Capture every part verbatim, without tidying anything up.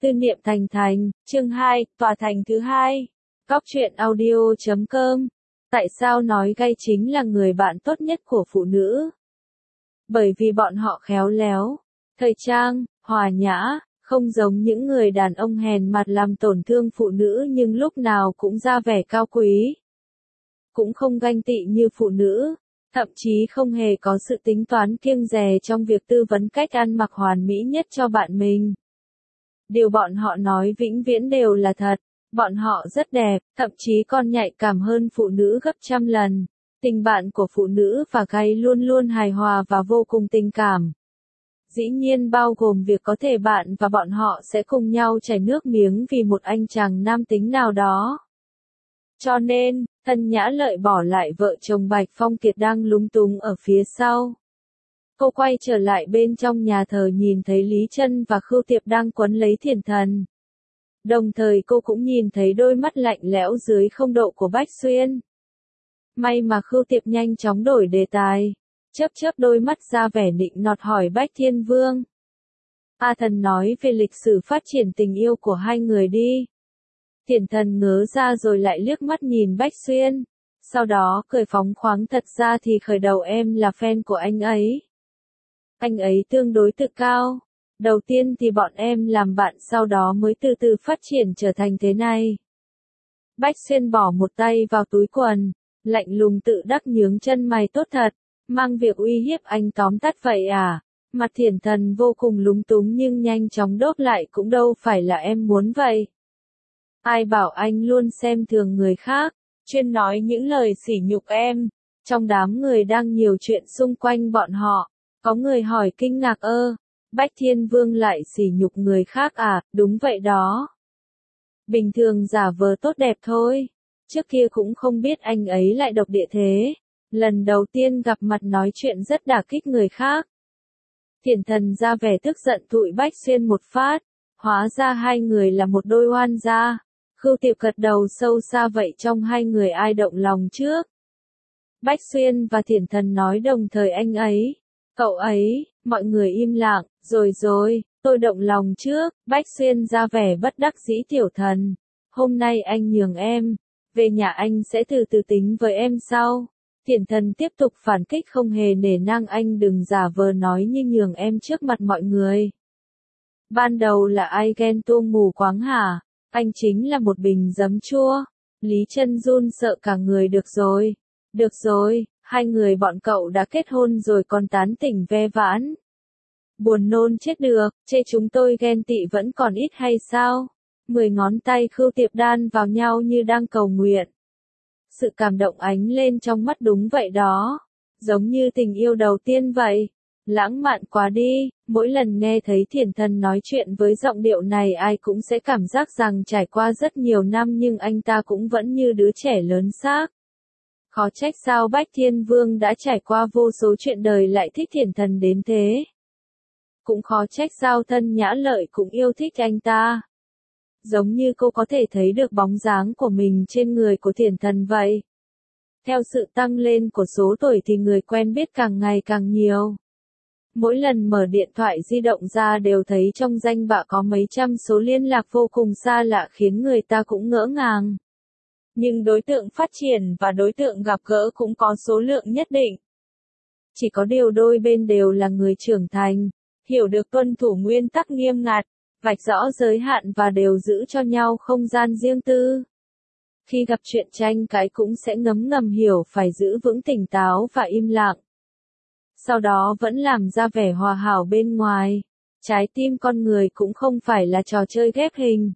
Tư niệm thành thành, chương hai, tòa thành thứ hai. Góc truyện audio chấm com. Tại sao nói gay chính là người bạn tốt nhất của phụ nữ? Bởi vì bọn họ khéo léo, thời trang, hòa nhã, không giống những người đàn ông hèn mặt làm tổn thương phụ nữ nhưng lúc nào cũng ra vẻ cao quý. Cũng không ganh tị như phụ nữ, thậm chí không hề có sự tính toán kiêng dè trong việc tư vấn cách ăn mặc hoàn mỹ nhất cho bạn mình. Điều bọn họ nói vĩnh viễn đều là thật, bọn họ rất đẹp, thậm chí còn nhạy cảm hơn phụ nữ gấp trăm lần. Tình bạn của phụ nữ và gay luôn luôn hài hòa và vô cùng tình cảm. Dĩ nhiên bao gồm việc có thể bạn và bọn họ sẽ cùng nhau chảy nước miếng vì một anh chàng nam tính nào đó. Cho nên, Thân Nhã Lợi bỏ lại vợ chồng Bạch Phong Kiệt đang lúng túng ở phía sau. Cô quay trở lại bên trong nhà thờ nhìn thấy Lý Trân và Khưu Tiệp đang quấn lấy Thiển Thần. Đồng thời cô cũng nhìn thấy đôi mắt lạnh lẽo dưới không độ của Bách Xuyên. May mà Khưu Tiệp nhanh chóng đổi đề tài, chớp chớp đôi mắt ra vẻ nịnh nọt hỏi Bách Thiên Vương. A Thần nói về lịch sử phát triển tình yêu của hai người đi. Thiển Thần ngớ ra rồi lại liếc mắt nhìn Bách Xuyên, sau đó cười phóng khoáng thật ra thì khởi đầu em là fan của anh ấy. Anh ấy tương đối tự cao. Đầu tiên thì bọn em làm bạn sau đó mới từ từ phát triển trở thành thế này. Bách Xuyên bỏ một tay vào túi quần, lạnh lùng tự đắc nhướng chân mày tốt thật, mang việc uy hiếp anh tóm tắt vậy à? Mặt Thiển Thần vô cùng lúng túng nhưng nhanh chóng đốt lại cũng đâu phải là em muốn vậy. Ai bảo anh luôn xem thường người khác, chuyên nói những lời sỉ nhục em. Trong đám người đang nhiều chuyện xung quanh bọn họ, có người hỏi kinh ngạc ơ, Bách Thiên Vương lại sỉ nhục người khác à? Đúng vậy đó. Bình thường giả vờ tốt đẹp thôi, trước kia cũng không biết anh ấy lại độc địa thế. Lần đầu tiên gặp mặt nói chuyện rất đả kích người khác. Thiển Thần ra vẻ tức giận tụi Bách Xuyên một phát, hóa ra hai người là một đôi oan gia. Khưu Tiệp gật đầu sâu xa vậy trong hai người ai động lòng trước? Bách Xuyên và Thiển Thần nói đồng thời anh ấy. Cậu ấy, mọi người im lặng, rồi rồi, tôi động lòng trước. Bách Xuyên ra vẻ bất đắc dĩ Tiểu Thần. Hôm nay anh nhường em, về nhà anh sẽ từ từ tính với em sau. Thiển Thần tiếp tục phản kích không hề nể nang anh đừng giả vờ nói như nhường em trước mặt mọi người. Ban đầu là ai ghen tuông mù quáng hả? Anh chính là một bình giấm chua. Lý Trân run sợ cả người được rồi. Được rồi, hai người bọn cậu đã kết hôn rồi còn tán tỉnh ve vãn. Buồn nôn chết được, chê chúng tôi ghen tị vẫn còn ít hay sao? Mười ngón tay Khưu Tiệp đan vào nhau như đang cầu nguyện. Sự cảm động ánh lên trong mắt đúng vậy đó. Giống như tình yêu đầu tiên vậy. Lãng mạn quá đi, mỗi lần nghe thấy Thiển Thần nói chuyện với giọng điệu này ai cũng sẽ cảm giác rằng trải qua rất nhiều năm nhưng anh ta cũng vẫn như đứa trẻ lớn xác. Khó trách sao Bách Thiên Vương đã trải qua vô số chuyện đời lại thích Thiển Thần đến thế. Cũng khó trách sao Thân Nhã Lợi cũng yêu thích anh ta. Giống như cô có thể thấy được bóng dáng của mình trên người của Thiển Thần vậy. Theo sự tăng lên của số tuổi thì người quen biết càng ngày càng nhiều. Mỗi lần mở điện thoại di động ra đều thấy trong danh bạ có mấy trăm số liên lạc vô cùng xa lạ khiến người ta cũng ngỡ ngàng. Nhưng đối tượng phát triển và đối tượng gặp gỡ cũng có số lượng nhất định. Chỉ có điều đôi bên đều là người trưởng thành, hiểu được tuân thủ nguyên tắc nghiêm ngặt, vạch rõ giới hạn và đều giữ cho nhau không gian riêng tư. Khi gặp chuyện tranh cãi cũng sẽ ngấm ngầm hiểu phải giữ vững tỉnh táo và im lặng. Sau đó vẫn làm ra vẻ hòa hảo bên ngoài. Trái tim con người cũng không phải là trò chơi ghép hình.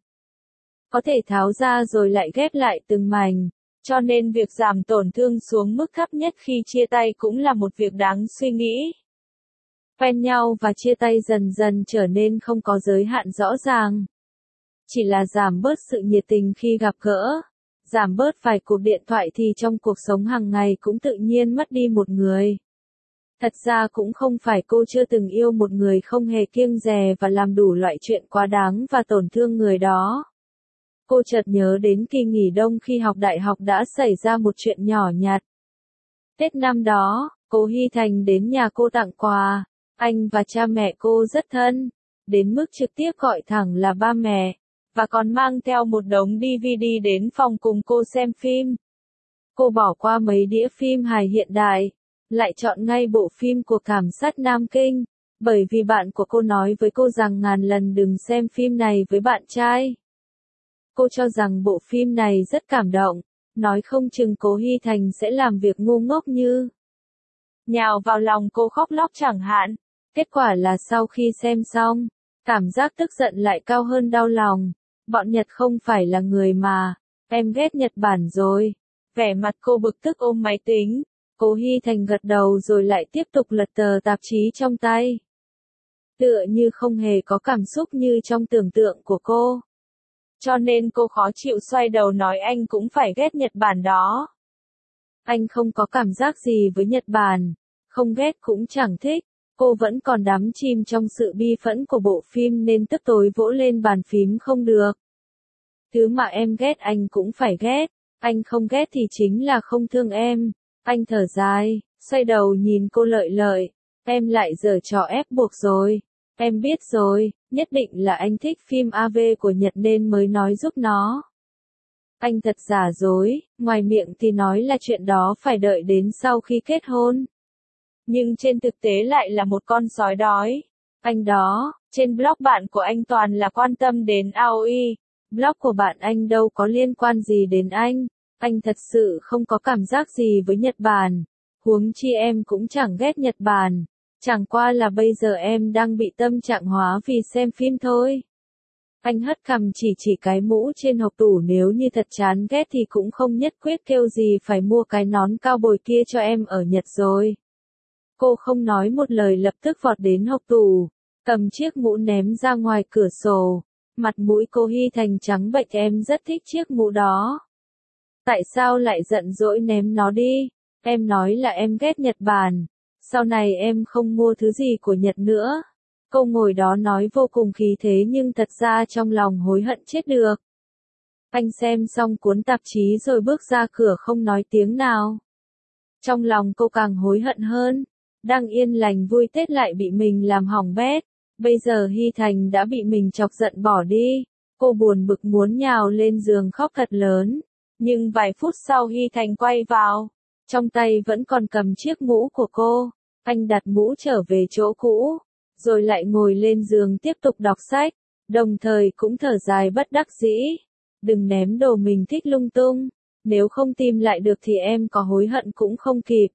Có thể tháo ra rồi lại ghép lại từng mảnh. Cho nên việc giảm tổn thương xuống mức thấp nhất khi chia tay cũng là một việc đáng suy nghĩ. Quen nhau và chia tay dần dần trở nên không có giới hạn rõ ràng. Chỉ là giảm bớt sự nhiệt tình khi gặp gỡ. Giảm bớt vài cuộc điện thoại thì trong cuộc sống hàng ngày cũng tự nhiên mất đi một người. Thật ra cũng không phải cô chưa từng yêu một người không hề kiêng dè và làm đủ loại chuyện quá đáng và tổn thương người đó. Cô chợt nhớ đến kỳ nghỉ đông khi học đại học đã xảy ra một chuyện nhỏ nhặt. Tết năm đó, cô Hy Thành đến nhà cô tặng quà. Anh và cha mẹ cô rất thân. đến mức trực tiếp gọi thẳng là ba mẹ, và còn mang theo một đống đê vê đê đến phòng cùng cô xem phim. Cô bỏ qua mấy đĩa phim hài hiện đại, lại chọn ngay bộ phim của Cảm sát Nam Kinh, bởi vì bạn của cô nói với cô rằng ngàn lần đừng xem phim này với bạn trai. Cô cho rằng bộ phim này rất cảm động, nói không chừng Cố Hy Thành sẽ làm việc ngu ngốc như nhào vào lòng cô khóc lóc chẳng hạn. Kết quả là sau khi xem xong, cảm giác tức giận lại cao hơn đau lòng. Bọn Nhật không phải là người mà, em ghét Nhật Bản rồi. Vẻ mặt cô bực tức ôm máy tính, Cố Hy Thành gật đầu rồi lại tiếp tục lật tờ tạp chí trong tay. Tựa như không hề có cảm xúc như trong tưởng tượng của cô. Cho nên cô khó chịu xoay đầu nói anh cũng phải ghét Nhật Bản đó. Anh không có cảm giác gì với Nhật Bản, không ghét cũng chẳng thích. Cô vẫn còn đắm chìm trong sự bi phẫn của bộ phim nên tức tối vỗ lên bàn phím không được. Thứ mà em ghét anh cũng phải ghét, anh không ghét thì chính là không thương em. Anh thở dài, xoay đầu nhìn cô Lợi Lợi, em lại giở trò ép buộc rồi. Em biết rồi, nhất định là anh thích phim a vê của Nhật nên mới nói giúp nó. Anh thật giả dối, ngoài miệng thì nói là chuyện đó phải đợi đến sau khi kết hôn. Nhưng trên thực tế lại là một con sói đói. Anh đó, trên blog bạn của anh toàn là quan tâm đến a o e, blog của bạn anh đâu có liên quan gì đến anh. Anh thật sự không có cảm giác gì với Nhật Bản, huống chi em cũng chẳng ghét Nhật Bản. Chẳng qua là bây giờ em đang bị tâm trạng hóa vì xem phim thôi. Anh hất cằm chỉ chỉ cái mũ trên hộc tủ, nếu như thật chán ghét thì cũng không nhất quyết kêu gì phải mua cái nón cao bồi kia cho em ở Nhật rồi. Cô không nói một lời lập tức vọt đến hộc tủ, cầm chiếc mũ ném ra ngoài cửa sổ. Mặt mũi Cố Hy Thành trắng bệch, em rất thích chiếc mũ đó. Tại sao lại giận dỗi ném nó đi? Em nói là em ghét Nhật Bản. Sau này em không mua thứ gì của Nhật nữa. Cô ngồi đó nói vô cùng khí thế nhưng thật ra trong lòng hối hận chết được. Anh xem xong cuốn tạp chí rồi bước ra cửa không nói tiếng nào. Trong lòng cô càng hối hận hơn. Đang yên lành vui Tết lại bị mình làm hỏng bét. Bây giờ Hy Thành đã bị mình chọc giận bỏ đi. Cô buồn bực muốn nhào lên giường khóc thật lớn. Nhưng vài phút sau Hy Thành quay vào. Trong tay vẫn còn cầm chiếc mũ của cô. Anh đặt mũ trở về chỗ cũ, rồi lại ngồi lên giường tiếp tục đọc sách, đồng thời cũng thở dài bất đắc dĩ. Đừng ném đồ mình thích lung tung, nếu không tìm lại được thì em có hối hận cũng không kịp.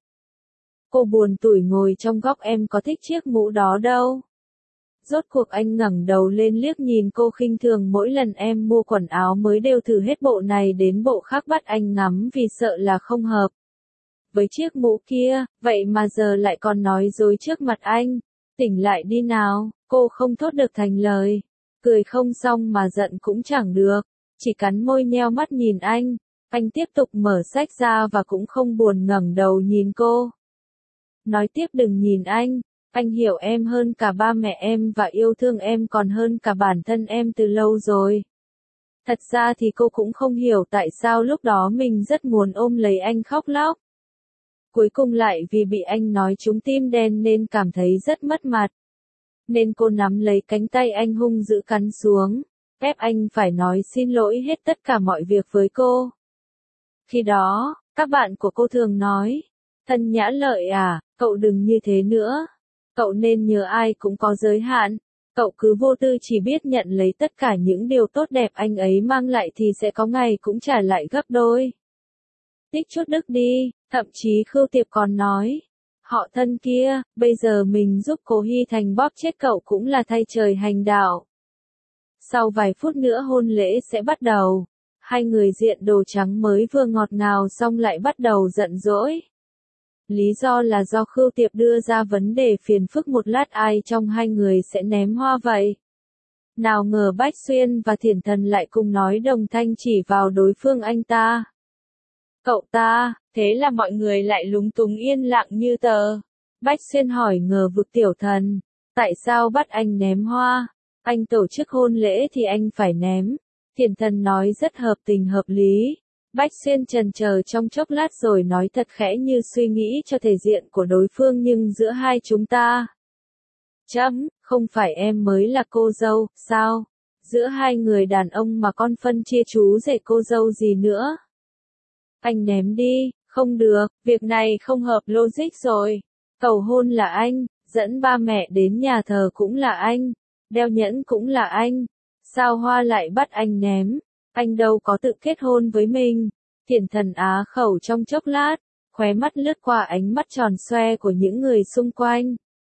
Cô buồn tủi ngồi trong góc, em có thích chiếc mũ đó đâu. Rốt cuộc anh ngẩng đầu lên liếc nhìn cô khinh thường, mỗi lần em mua quần áo mới đều thử hết bộ này đến bộ khác bắt anh ngắm vì sợ là không hợp với chiếc mũ kia, vậy mà giờ lại còn nói dối trước mặt anh. Tỉnh lại đi nào, cô không thốt được thành lời. Cười không xong mà giận cũng chẳng được, chỉ cắn môi nheo mắt nhìn anh. Anh tiếp tục mở sách ra và cũng không buồn ngẩng đầu nhìn cô. Nói tiếp, đừng nhìn anh, anh hiểu em hơn cả ba mẹ em và yêu thương em còn hơn cả bản thân em từ lâu rồi. Thật ra thì cô cũng không hiểu tại sao lúc đó mình rất muốn ôm lấy anh khóc lóc. Cuối cùng lại vì bị anh nói trúng tim đen nên cảm thấy rất mất mặt. Nên cô nắm lấy cánh tay anh hung dữ cắn xuống, ép anh phải nói xin lỗi hết tất cả mọi việc với cô. Khi đó, các bạn của cô thường nói, Thân Nhã Lợi à, cậu đừng như thế nữa. Cậu nên nhớ ai cũng có giới hạn. Cậu cứ vô tư chỉ biết nhận lấy tất cả những điều tốt đẹp anh ấy mang lại thì sẽ có ngày cũng trả lại gấp đôi. Tích chút đức đi, thậm chí Khưu Tiệp còn nói. Họ Thân kia, bây giờ mình giúp Cố Hy Thành bóp chết cậu cũng là thay trời hành đạo. Sau vài phút nữa hôn lễ sẽ bắt đầu. Hai người diện đồ trắng mới vừa ngọt ngào xong lại bắt đầu giận dỗi. Lý do là do Khưu Tiệp đưa ra vấn đề phiền phức một lát ai trong hai người sẽ ném hoa vậy. Nào ngờ Bách Xuyên và Thiển Thần lại cùng nói đồng thanh chỉ vào đối phương anh ta. Cậu ta, thế là mọi người lại lúng túng yên lặng như tờ. Bách Xuyên hỏi ngờ vực Tiểu Thần, tại sao bắt anh ném hoa? Anh tổ chức hôn lễ thì anh phải ném. Thiển Thần nói rất hợp tình hợp lý. Bách Xuyên chần chờ trong chốc lát rồi nói thật khẽ như suy nghĩ cho thể diện của đối phương, nhưng giữa hai chúng ta. Chấm, Không phải em mới là cô dâu, sao? Giữa hai người đàn ông mà con phân chia chú rể cô dâu gì nữa? Anh ném đi, không được, việc này không hợp logic rồi. Cầu hôn là anh, dẫn ba mẹ đến nhà thờ cũng là anh, đeo nhẫn cũng là anh. Sao Hoa lại bắt anh ném? Anh đâu có tự kết hôn với mình. Thiển Thần á khẩu trong chốc lát, khóe mắt lướt qua ánh mắt tròn xoe của những người xung quanh.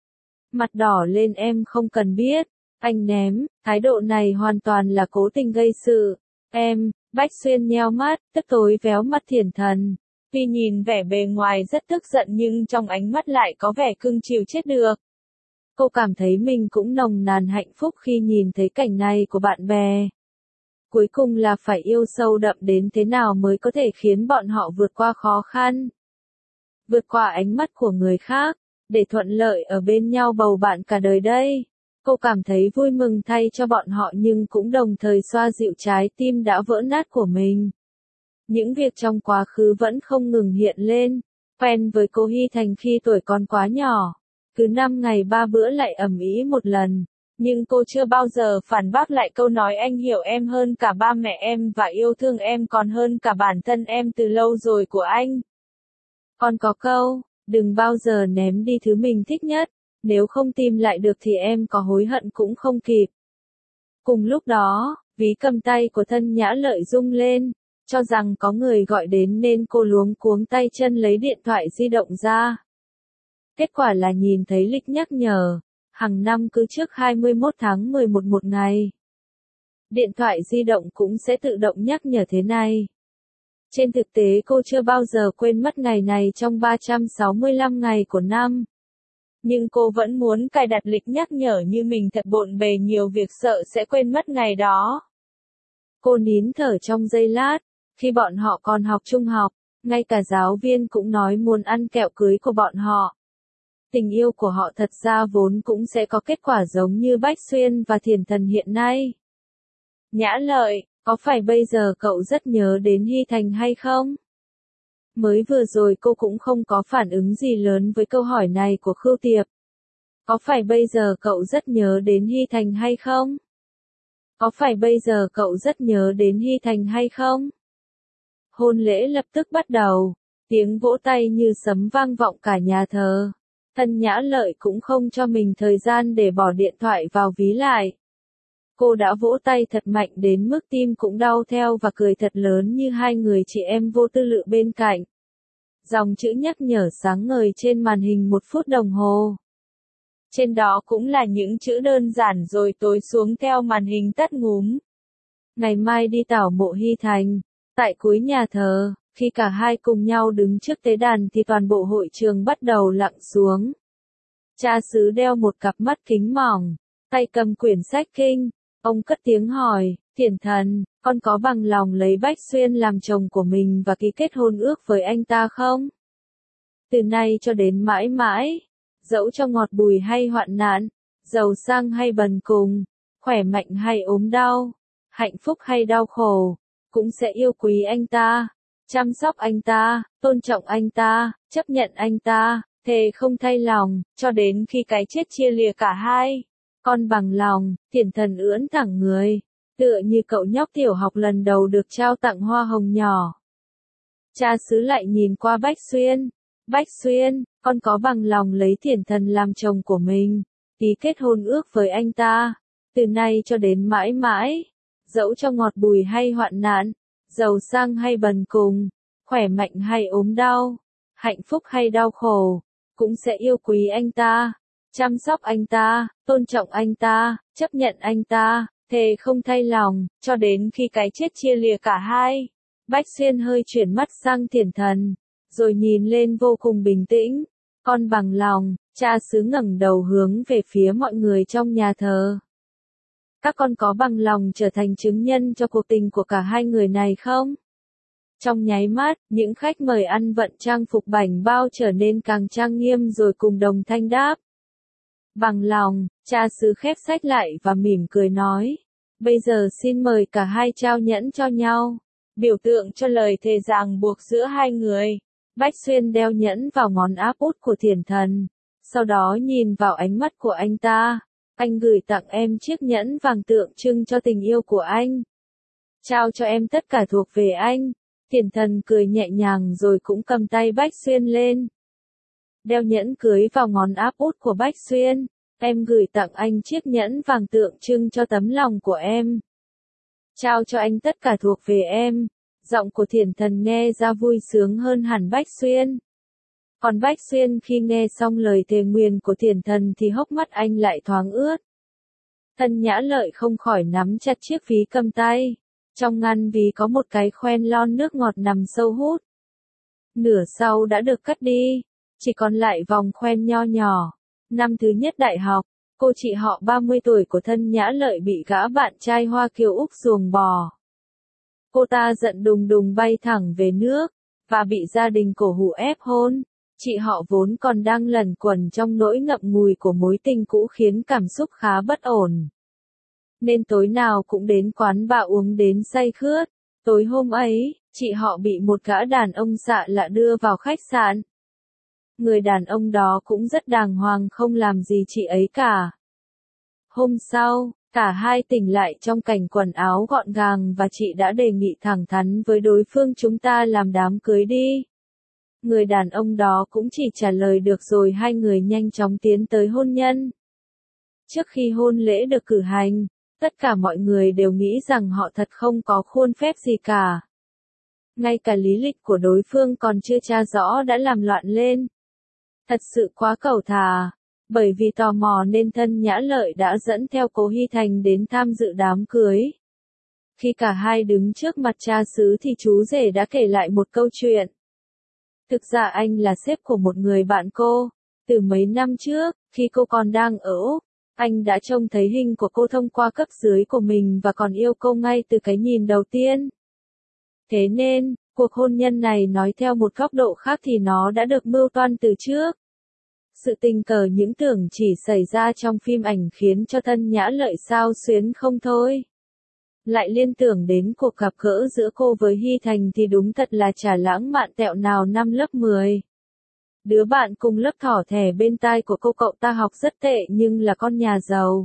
Mặt đỏ lên, em không cần biết. Anh ném, thái độ này hoàn toàn là cố tình gây sự. Em, Bách Xuyên nheo mắt, tức tối véo mắt Thiển Thần. Tuy nhìn vẻ bề ngoài rất tức giận nhưng trong ánh mắt lại có vẻ cưng chiều chết được. Cô cảm thấy mình cũng nồng nàn hạnh phúc khi nhìn thấy cảnh này của bạn bè. Cuối cùng là phải yêu sâu đậm đến thế nào mới có thể khiến bọn họ vượt qua khó khăn. Vượt qua ánh mắt của người khác, để thuận lợi ở bên nhau bầu bạn cả đời đây. Cô cảm thấy vui mừng thay cho bọn họ nhưng cũng đồng thời xoa dịu trái tim đã vỡ nát của mình. Những việc trong quá khứ vẫn không ngừng hiện lên. Quen với cô Hy Thành khi tuổi còn quá nhỏ. Cứ năm ngày ba bữa lại ầm ĩ một lần. Nhưng cô chưa bao giờ phản bác lại câu nói anh hiểu em hơn cả ba mẹ em và yêu thương em còn hơn cả bản thân em từ lâu rồi của anh. Còn có câu, đừng bao giờ ném đi thứ mình thích nhất. Nếu không tìm lại được thì em có hối hận cũng không kịp. Cùng lúc đó, ví cầm tay của Thân Nhã Lợi rung lên, cho rằng có người gọi đến nên cô luống cuống tay chân lấy điện thoại di động ra. Kết quả là nhìn thấy lịch nhắc nhở, hàng năm cứ trước hai mươi mốt tháng mười một một ngày. Điện thoại di động cũng sẽ tự động nhắc nhở thế này. Trên thực tế cô chưa bao giờ quên mất ngày này trong ba trăm sáu mươi lăm ngày của năm. Nhưng cô vẫn muốn cài đặt lịch nhắc nhở như mình thật bộn bề nhiều việc sợ sẽ quên mất ngày đó. Cô nín thở trong giây lát, khi bọn họ còn học trung học, ngay cả giáo viên cũng nói muốn ăn kẹo cưới của bọn họ. Tình yêu của họ thật ra vốn cũng sẽ có kết quả giống như Bách Xuyên và Thiển Thần hiện nay. Nhã Lợi, có phải bây giờ cậu rất nhớ đến Hy Thành hay không? Mới vừa rồi cô cũng không có phản ứng gì lớn với câu hỏi này của Khưu Tiệp. Có phải bây giờ cậu rất nhớ đến Hy Thành hay không? Có phải bây giờ cậu rất nhớ đến Hy Thành hay không? Hôn lễ lập tức bắt đầu, tiếng vỗ tay như sấm vang vọng cả nhà thờ. Thân Nhã Lợi cũng không cho mình thời gian để bỏ điện thoại vào ví lại. Cô đã vỗ tay thật mạnh đến mức tim cũng đau theo và cười thật lớn như hai người chị em vô tư lự bên cạnh. Dòng chữ nhắc nhở sáng ngời trên màn hình một phút đồng hồ. Trên đó cũng là những chữ đơn giản rồi tối xuống theo màn hình tắt ngúm. Ngày mai đi tảo mộ Hy Thành. Tại cuối nhà thờ, khi cả hai cùng nhau đứng trước tế đàn thì toàn bộ hội trường bắt đầu lặng xuống. Cha xứ đeo một cặp mắt kính mỏng, tay cầm quyển sách kinh. Ông cất tiếng hỏi, Thiển Thần, con có bằng lòng lấy Bách Xuyên làm chồng của mình và ký kết hôn ước với anh ta không? Từ nay cho đến mãi mãi, dẫu cho ngọt bùi hay hoạn nạn, giàu sang hay bần cùng, khỏe mạnh hay ốm đau, hạnh phúc hay đau khổ, cũng sẽ yêu quý anh ta, chăm sóc anh ta, tôn trọng anh ta, chấp nhận anh ta, thề không thay lòng, cho đến khi cái chết chia lìa cả hai. Con bằng lòng, Thiển Thần ưỡn thẳng người, tựa như cậu nhóc tiểu học lần đầu được trao tặng hoa hồng nhỏ. Cha xứ lại nhìn qua Bách Xuyên. Bách Xuyên, con có bằng lòng lấy Thiển Thần làm chồng của mình, ký kết hôn ước với anh ta, từ nay cho đến mãi mãi, dẫu cho ngọt bùi hay hoạn nạn, giàu sang hay bần cùng, khỏe mạnh hay ốm đau, hạnh phúc hay đau khổ, cũng sẽ yêu quý anh ta, chăm sóc anh ta, tôn trọng anh ta, chấp nhận anh ta, thề không thay lòng, cho đến khi cái chết chia lìa cả hai. Bách Xuyên hơi chuyển mắt sang Thiển Thần, rồi nhìn lên vô cùng bình tĩnh. Con bằng lòng, cha xứ ngẩng đầu hướng về phía mọi người trong nhà thờ. Các con có bằng lòng trở thành chứng nhân cho cuộc tình của cả hai người này không? Trong nháy mắt, những khách mời ăn vận trang phục bảnh bao trở nên càng trang nghiêm rồi cùng đồng thanh đáp. Bằng lòng, cha xứ khép sách lại và mỉm cười nói. Bây giờ xin mời cả hai trao nhẫn cho nhau, biểu tượng cho lời thề ràng buộc giữa hai người. Bách Xuyên đeo nhẫn vào ngón áp út của Thiển Thần, sau đó nhìn vào ánh mắt của anh ta. anh gửi tặng em chiếc nhẫn vàng tượng trưng cho tình yêu của anh. Trao cho em tất cả thuộc về anh. Thiển Thần cười nhẹ nhàng rồi cũng cầm tay Bách Xuyên lên. Đeo nhẫn cưới vào ngón áp út của Bách Xuyên. Em gửi tặng anh chiếc nhẫn vàng tượng trưng cho tấm lòng của em. Trao cho anh tất cả thuộc về em. Giọng của Thiển Thần nghe ra vui sướng hơn hẳn Bách Xuyên. Còn Bách Xuyên khi nghe xong lời thề nguyền của Thiển Thần thì hốc mắt anh lại thoáng ướt. Thân Nhã Lợi không khỏi nắm chặt chiếc ví cầm tay. Trong ngăn ví có một cái khoen lon nước ngọt nằm sâu hút. Nửa sau đã được cắt đi, chỉ còn lại vòng khoen nho nhỏ. Năm thứ nhất đại học, cô chị họ ba mươi tuổi của Thân Nhã Lợi bị gã bạn trai Hoa Kiều Úc ruồng bò. Cô ta giận đùng đùng bay thẳng về nước, và bị gia đình cổ hủ ép hôn. Chị họ vốn còn đang lẩn quẩn trong nỗi ngậm ngùi của mối tình cũ khiến cảm xúc khá bất ổn. Nên tối nào cũng đến quán bà uống đến say khướt. Tối hôm ấy, chị họ bị một gã đàn ông xạ lạ đưa vào khách sạn. Người đàn ông đó cũng rất đàng hoàng không làm gì chị ấy cả. Hôm sau, cả hai tỉnh lại trong cảnh quần áo gọn gàng và chị đã đề nghị thẳng thắn với đối phương chúng ta làm đám cưới đi. Người đàn ông đó cũng chỉ trả lời được rồi hai người nhanh chóng tiến tới hôn nhân. Trước khi hôn lễ được cử hành, tất cả mọi người đều nghĩ rằng họ thật không có khuôn phép gì cả. Ngay cả lý lịch của đối phương còn chưa tra rõ đã làm loạn lên. Thật sự quá cẩu thả. Bởi vì tò mò nên Thân Nhã Lợi đã dẫn theo Cố Hy Thành đến tham dự đám cưới. Khi cả hai đứng trước mặt cha xứ thì chú rể đã kể lại một câu chuyện. Thực ra anh là sếp của một người bạn cô. Từ mấy năm trước, khi cô còn đang ở Úc, anh đã trông thấy hình của cô thông qua cấp dưới của mình và còn yêu cô ngay từ cái nhìn đầu tiên. Thế nên, cuộc hôn nhân này nói theo một góc độ khác thì nó đã được mưu toan từ trước. Sự tình cờ những tưởng chỉ xảy ra trong phim ảnh khiến cho Thân Nhã Lợi xao xuyến không thôi. Lại liên tưởng đến cuộc gặp gỡ giữa cô với Hy Thành thì đúng thật là chả lãng mạn tẹo nào năm lớp mười. Đứa bạn cùng lớp thỏ thẻ bên tai của cô cậu ta học rất tệ nhưng là con nhà giàu.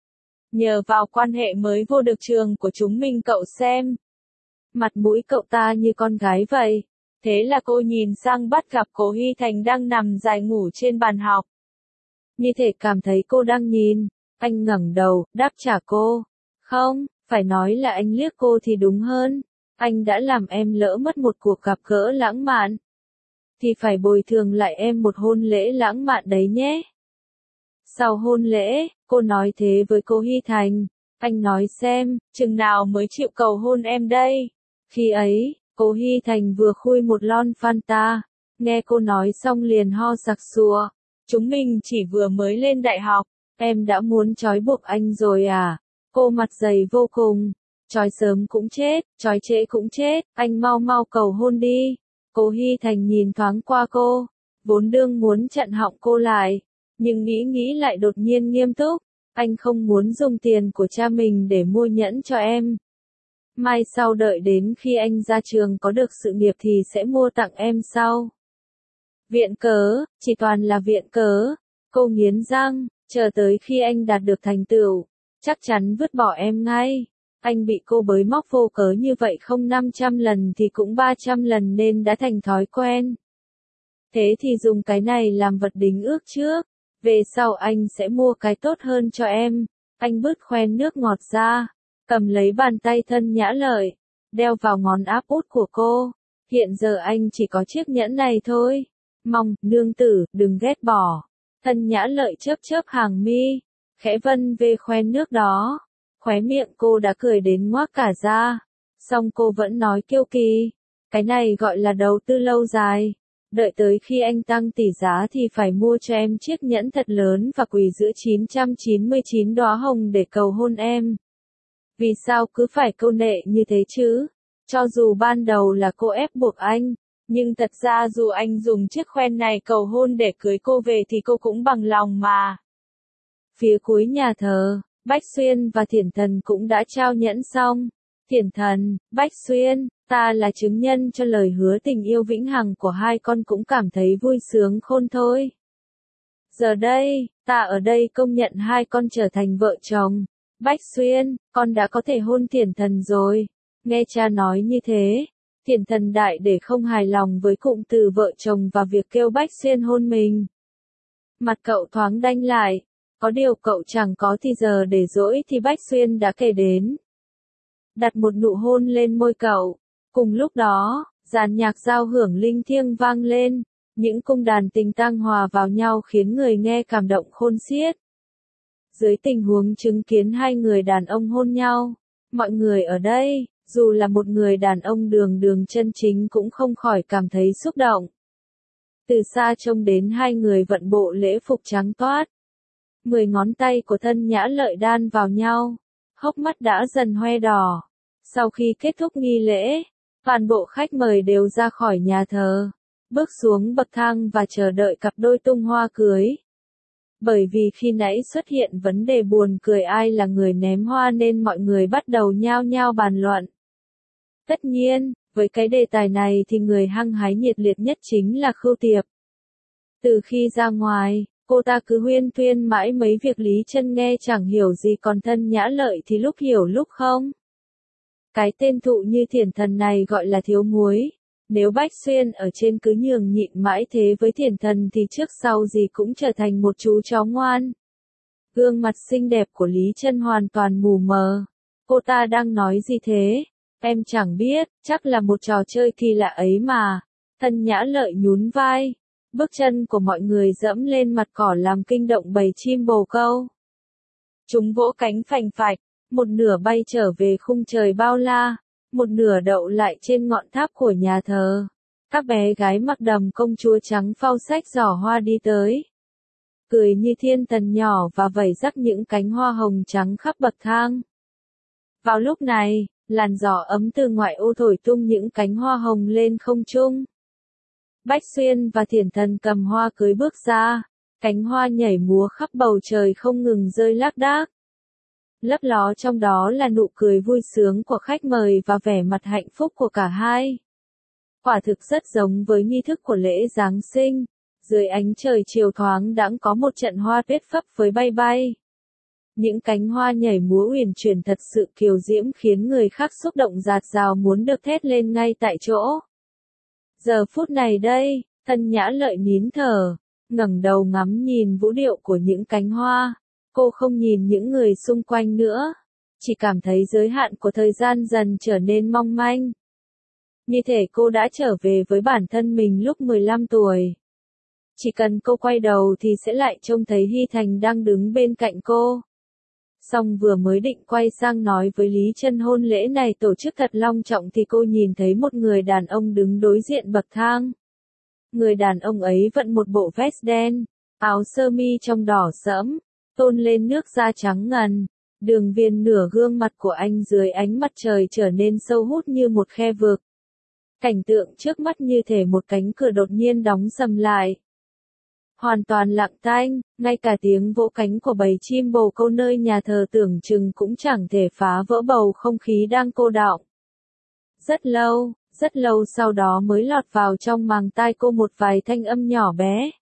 Nhờ vào quan hệ mới vô được trường của chúng mình cậu xem. Mặt mũi cậu ta như con gái vậy. Thế là cô nhìn sang bắt gặp Cố Hy Thành đang nằm dài ngủ trên bàn học. Như thể cảm thấy cô đang nhìn, anh ngẩng đầu, đáp trả cô. Không, phải nói là anh liếc cô thì đúng hơn. Anh đã làm em lỡ mất một cuộc gặp gỡ lãng mạn. Thì phải bồi thường lại em một hôn lễ lãng mạn đấy nhé. Sau hôn lễ, cô nói thế với Cố Hy Thành. Anh nói xem, chừng nào mới chịu cầu hôn em đây. Khi ấy, Cố Hy Thành vừa khui một lon Fanta. Nghe cô nói xong liền ho sặc sụa. Chúng mình chỉ vừa mới lên đại học. Em đã muốn trói buộc anh rồi à? Cô mặt dày vô cùng. Trói sớm cũng chết, trói trễ cũng chết. Anh mau mau cầu hôn đi. Cố Hy Thành nhìn thoáng qua cô. Vốn đương muốn chặn họng cô lại. Nhưng nghĩ nghĩ lại đột nhiên nghiêm túc. Anh không muốn dùng tiền của cha mình để mua nhẫn cho em. Mai sau đợi đến khi anh ra trường có được sự nghiệp thì sẽ mua tặng em sau. Viện cớ, chỉ toàn là viện cớ. Cô nghiến răng, chờ tới khi anh đạt được thành tựu, chắc chắn vứt bỏ em ngay. Anh bị cô bới móc vô cớ như vậy không năm trăm lần thì cũng ba trăm lần nên đã thành thói quen. Thế thì dùng cái này làm vật đính ước trước. Về sau anh sẽ mua cái tốt hơn cho em. Anh bứt khoen nước ngọt ra, cầm lấy bàn tay Thân Nhã Lợi, đeo vào ngón áp út của cô. Hiện giờ anh chỉ có chiếc nhẫn này thôi. Mong, nương tử, đừng ghét bỏ. Thân Nhã Lợi chớp chớp hàng mi, khẽ vân về khoen nước đó. Khóe miệng cô đã cười đến ngoác cả ra. Song cô vẫn nói kiêu kỳ. Cái này gọi là đầu tư lâu dài. Đợi tới khi anh tăng tỷ giá thì phải mua cho em chiếc nhẫn thật lớn và quỳ giữa chín trăm chín mươi chín đóa hồng để cầu hôn em. Vì sao cứ phải câu nệ như thế chứ? Cho dù ban đầu là cô ép buộc anh, nhưng thật ra dù anh dùng chiếc khoen này cầu hôn để cưới cô về thì cô cũng bằng lòng mà. Phía cuối nhà thờ, Bách Xuyên và Thiển Thần cũng đã trao nhẫn xong. Thiển Thần, Bách Xuyên, ta là chứng nhân cho lời hứa tình yêu vĩnh hằng của hai con cũng cảm thấy vui sướng khôn thôi. Giờ đây, ta ở đây công nhận hai con trở thành vợ chồng. Bách Xuyên, con đã có thể hôn Thiển Thần rồi. Nghe cha nói như thế, Thiển Thần đại để không hài lòng với cụm từ vợ chồng và việc kêu Bách Xuyên hôn mình. Mặt cậu thoáng đanh lại, có điều cậu chẳng có thì giờ để dỗi thì Bách Xuyên đã kể đến. Đặt một nụ hôn lên môi cậu. Cùng lúc đó, dàn nhạc giao hưởng linh thiêng vang lên, những cung đàn tình tang hòa vào nhau khiến người nghe cảm động khôn xiết. Dưới tình huống chứng kiến hai người đàn ông hôn nhau, mọi người ở đây, dù là một người đàn ông đường đường chân chính cũng không khỏi cảm thấy xúc động. Từ xa trông đến hai người vận bộ lễ phục trắng toát. Mười ngón tay của Thân Nhã Lợi đan vào nhau, hốc mắt đã dần hoe đỏ. Sau khi kết thúc nghi lễ, toàn bộ khách mời đều ra khỏi nhà thờ, bước xuống bậc thang và chờ đợi cặp đôi tung hoa cưới. Bởi vì khi nãy xuất hiện vấn đề buồn cười ai là người ném hoa nên mọi người bắt đầu nhao nhao bàn luận. Tất nhiên, với cái đề tài này thì người hăng hái nhiệt liệt nhất chính là Khưu Tiệp. Từ khi ra ngoài, cô ta cứ huyên thuyên mãi mấy việc Lý Chân nghe chẳng hiểu gì còn Thân Nhã Lợi thì lúc hiểu lúc không. Cái tên thụ như Thiển Thần này gọi là thiếu muối. Nếu Bách Xuyên ở trên cứ nhường nhịn mãi thế với Thiển Thần thì trước sau gì cũng trở thành một chú chó ngoan. Gương mặt xinh đẹp của Lý Chân hoàn toàn mù mờ. Cô ta đang nói gì thế? Em chẳng biết, chắc là một trò chơi kỳ lạ ấy mà. Thân Nhã Lợi nhún vai. Bước chân của mọi người dẫm lên mặt cỏ làm kinh động bầy chim bồ câu. Chúng vỗ cánh phành phạch, một nửa bay trở về khung trời bao la, một nửa đậu lại trên ngọn tháp của nhà thờ. Các bé gái mặc đầm công chúa trắng phao xách giỏ hoa đi tới. Cười như thiên thần nhỏ và vẩy rắc những cánh hoa hồng trắng khắp bậc thang. Vào lúc này, làn gió ấm từ ngoại ô thổi tung những cánh hoa hồng lên không trung. Bách Xuyên và Thiển Thần cầm hoa cưới bước ra, cánh hoa nhảy múa khắp bầu trời không ngừng rơi lác đác. Lấp ló trong đó là nụ cười vui sướng của khách mời và vẻ mặt hạnh phúc của cả hai. Quả thực rất giống với nghi thức của lễ Giáng sinh, dưới ánh trời chiều thoáng đãng có một trận hoa tuyết phấp phới bay bay. Những cánh hoa nhảy múa uyển chuyển thật sự kiều diễm khiến người khác xúc động dạt dào muốn được thét lên ngay tại chỗ. Giờ phút này đây, Thân Nhã Lợi nín thở, ngẩng đầu ngắm nhìn vũ điệu của những cánh hoa. Cô không nhìn những người xung quanh nữa, chỉ cảm thấy giới hạn của thời gian dần trở nên mong manh. Như thể cô đã trở về với bản thân mình lúc mười lăm tuổi. Chỉ cần cô quay đầu thì sẽ lại trông thấy Hy Thành đang đứng bên cạnh cô. Song vừa mới định quay sang nói với Lý Chân hôn lễ này tổ chức thật long trọng thì cô nhìn thấy một người đàn ông đứng đối diện bậc thang. Người đàn ông ấy vận một bộ vest đen, áo sơ mi trong đỏ sẫm, tôn lên nước da trắng ngần. Đường viền nửa gương mặt của anh dưới ánh mặt trời trở nên sâu hút như một khe vực. Cảnh tượng trước mắt như thể một cánh cửa đột nhiên đóng sầm lại. Hoàn toàn lặng tanh, ngay cả tiếng vỗ cánh của bầy chim bồ câu nơi nhà thờ tưởng chừng cũng chẳng thể phá vỡ bầu không khí đang cô đọng. Rất lâu, rất lâu sau đó mới lọt vào trong màng tai cô một vài thanh âm nhỏ bé.